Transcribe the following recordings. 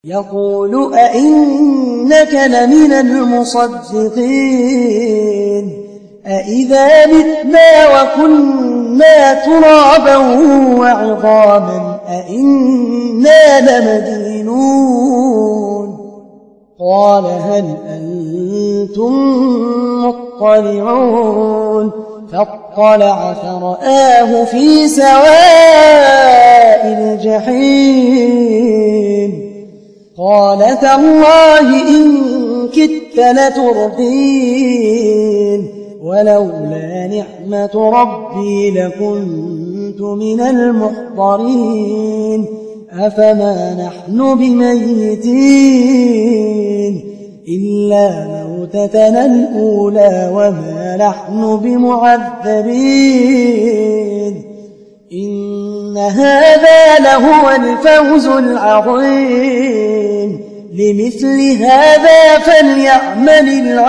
يقول أئنك لمن المصدقين أئذا متنا وكنا ترابا وعظاما أئنا لمدينون قال هل أنتم مطلعون فاطلع فرآه في سواء الجحيم قال تالله إن كدت لتردين ولولا نعمة ربي لكنت من المحضرين أفما نحن بميتين إلا موتتنا الأولى وما نحن بمعذبين إن هذا لهو الفوز العظيم لمثل هذا فليعمل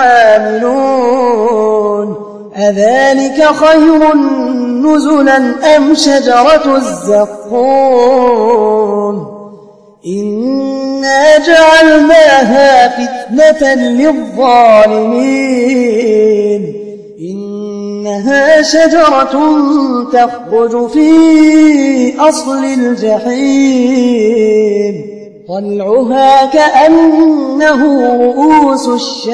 العاملون أذلك خير نزلا أم شجرة الزقوم إنا جعلناها فتنة للظالمين إنها شجرة تخرج في أصل الجحيم طلعها كأنه رؤوس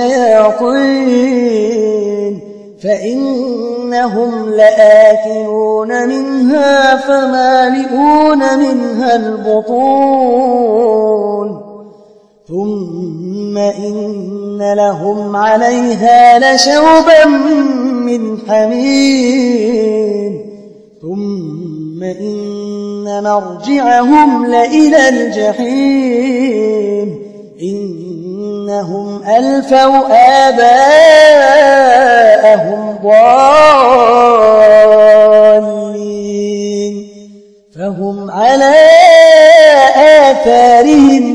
الشياطين فإنهم لآكلون منها فمالئون منها البطون ثم إن لهم عليها لشوبا من حميم ثم إن مرجعهم لإلى الجحيم إنهم ألفوا آباءهم ضالين فهم على آثارهم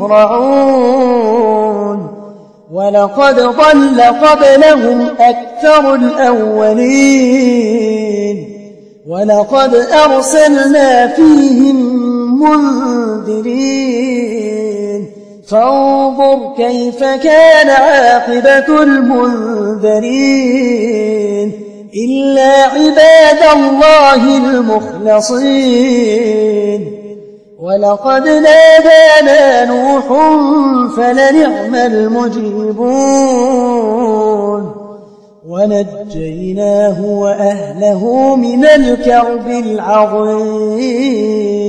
يهرعون ولقد ضل قبلهم أكثر الأولين ولقد أرسلنا فيهم منذرين فانظر كيف كان عاقبة المنذرين إلا عباد الله المخلصين ولقد نادانا نوح فلنعم المجيبون ونجيناه وأهله من الكرب العظيم